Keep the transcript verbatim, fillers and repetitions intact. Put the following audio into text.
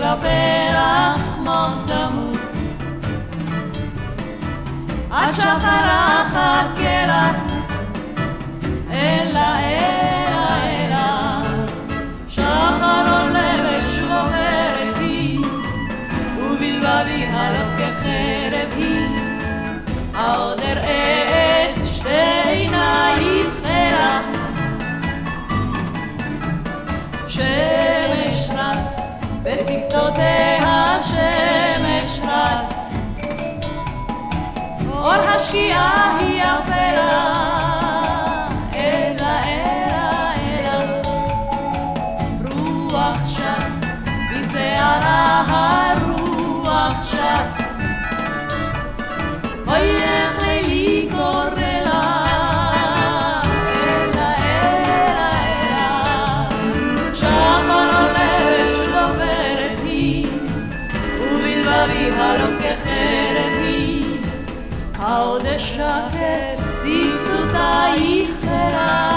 הפרח מות תמות עד שחר חכה לך אלא אלא אלא שחר עולה ושוברת היא ובלבבי הלוך כחרב היא עוד אראה את שתי עינייך חרה שמש רץ בשפתותיה שמש רץ אור השקיעה היא אפלה אלא אלא אלא רוח שט בשערה הרוח שט אוי איך לילי קורא לה אלא אלא אלא שחר עולה ושוברת היא ובלבבי הלוך כחרב היא העוד אשקט שפתותייך חרה